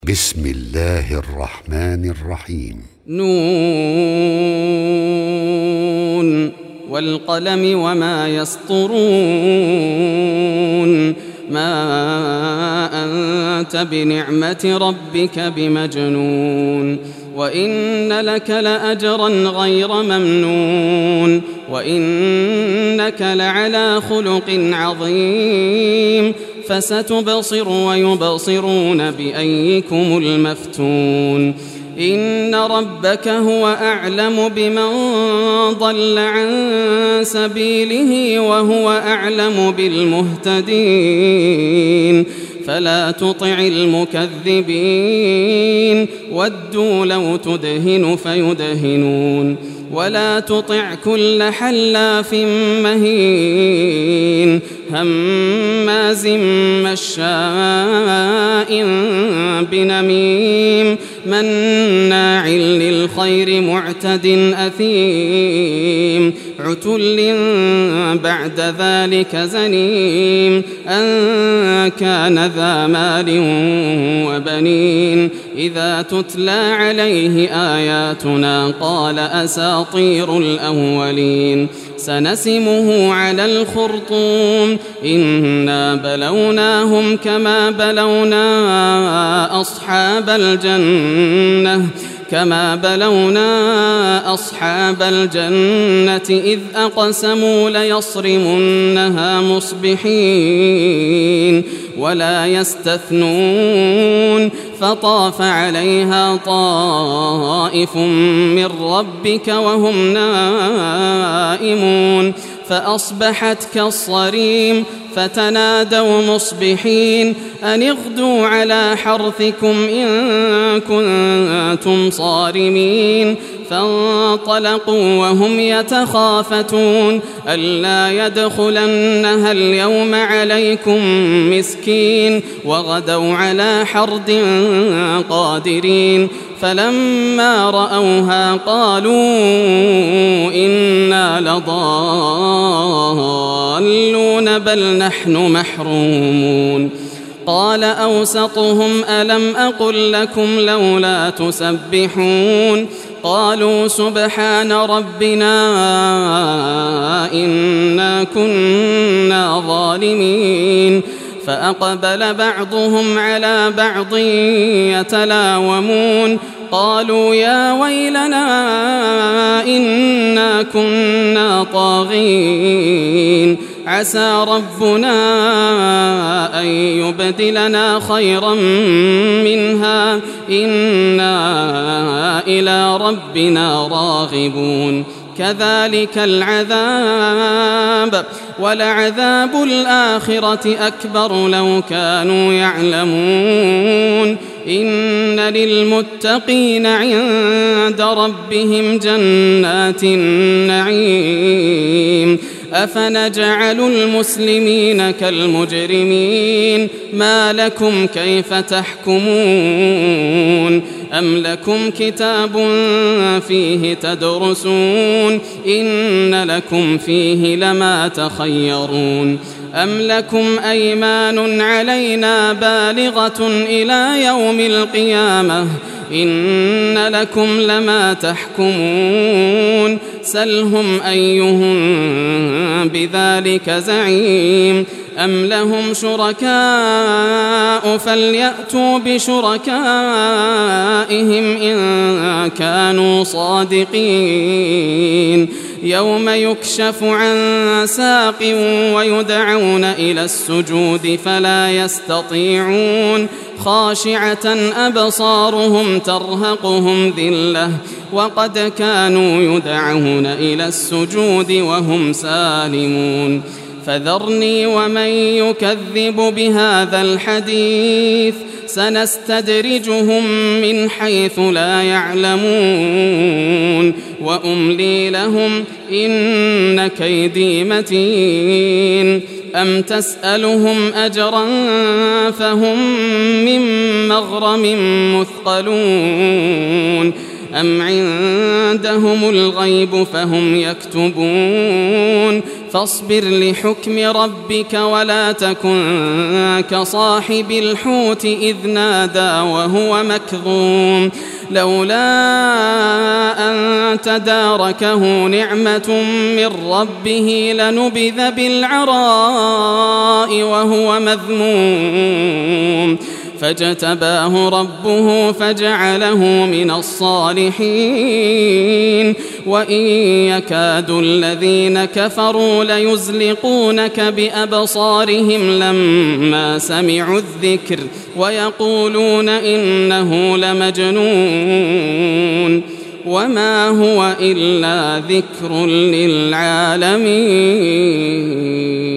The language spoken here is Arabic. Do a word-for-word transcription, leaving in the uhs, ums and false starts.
بسم الله الرحمن الرحيم. نون والقلم وما يسطرون. ما أنت بنعمة ربك بمجنون. وإن لك لأجرا غير ممنون. وإنك لعلى خلق عظيم. فستبصر ويبصرون بأيكم المفتون. إن ربك هو أعلم بمن ضل عن سبيله وهو أعلم بالمهتدين. فلا تطع المكذبين ودوا لو تدهن فيدهنون. ولا تطع كل حلاف مهين هماز مشاء بنميم مناع للخير معتد أثيم عتل بعد ذلك زنيم أن كان ذا مال وبنين. إذا تتلى عليه آياتنا قال أساطير الأولين. سنسمه على الخرطوم. إنا بلوناهم كما بلونا أصحاب الجنة كما بلونا أصحاب الجنة إذ أقسموا ليصرمنها مصبحين ولا يستثنون. فطاف عليها طائف من ربك وهم نائمون فأصبحت كالصريم. فتنادوا مصبحين أن اغدوا على حرثكم إن كنتم صارمين. فانطلقوا وهم يتخافتون ألا يدخلنها اليوم عليكم مسكين. وغدوا على حرد قادرين. فلما رأوها قالوا إنا لضالون بل نحن محرومون. قال أوسطهم ألم أقل لكم لولا تسبحون. قالوا سبحان ربنا إنا كنا ظالمين. فأقبل بعضهم على بعض يتلاومون قالوا يا ويلنا إنا كنا طاغين. عسى ربنا أن يبدلنا خيرا منها إنا إلى ربنا راغبون. كذلك العذاب ولعذاب الآخرة أكبر لو كانوا يعلمون. إن للمتقين عند ربهم جنات النعيم. أفنجعل المسلمين كالمجرمين ما لكم كيف تحكمون. أم لكم كتاب فيه تدرسون إن لكم فيه لما تخيرون. أم لكم أيمان علينا بالغة إلى يوم القيامة إن لكم لما تحكمون. سلهم أيهم بذلك زعيم. أم لهم شركاء فليأتوا بشركائهم إن كانوا صادقين. يوم يكشف عن ساق ويدعون إلى السجود فلا يستطيعون. خاشعة أبصارهم ترهقهم ذلة وقد كانوا يدعون إلى السجود وهم سالمون. فذرني ومن يكذب بهذا الحديث سنستدرجهم من حيث لا يعلمون. وأملي لهم إن كيدي متين. أم تسألهم أجرا فهم من مغرم مثقلون. أم عندهم الغيب فهم يكتبون فاصبر لحكم ربك ولا تكن كصاحب الحوت إذ نادى وهو مكظوم لولا أن تداركه نعمة من ربه لنبذ بالعراء وهو مذموم فاجتباه ربه فجعله من الصالحين وإن يكاد الذين كفروا ليزلقونك بأبصارهم لما سمعوا الذكر ويقولون إنه لمجنون وما هو إلا ذكر للعالمين.